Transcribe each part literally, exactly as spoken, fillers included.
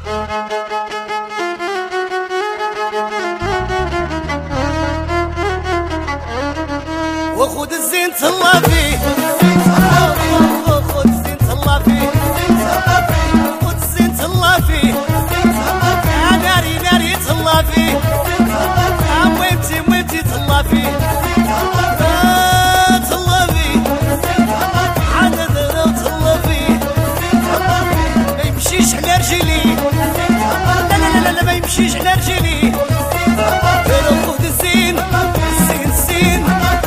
وخذ الزين تهلا فيه، خذ الزين تهلا فيه، خذ الزين تهلا فيه، يا ناري ناري تهلا فيه، يا مويمتي مويمتي تهلا فيه، تهلا فيه، عدد لو تهلا فيه، ما يمشيش على رجلي، لا لا لا لا ما يمشيش على رجلي، خذ الزين الزين الزين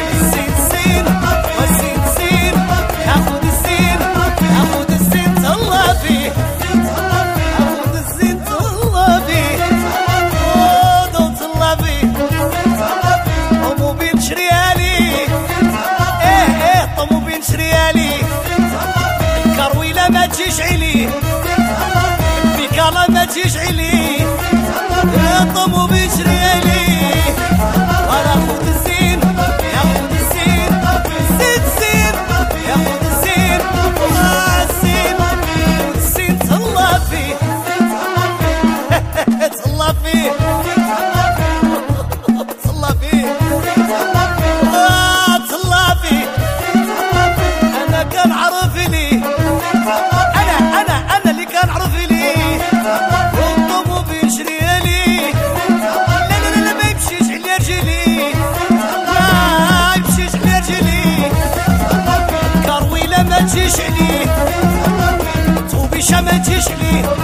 ما تجيش علي البكارة ما تجيش علي يا طمو بيش ريالي وانا خذ الزين ياخذ الزين زين زين ياخذ الزين الزين الزين تهلا فيه تهلا فيه تهلا فيه تهلا فيه انا كان عرفني انا انا انا اللي كان عرف لي والطمو بيشري لي لا لا لا ما يمشيش على رجلي ما يمشيش على رجلي كرويله ما تجيش علي طوبيشه ما تجيش علي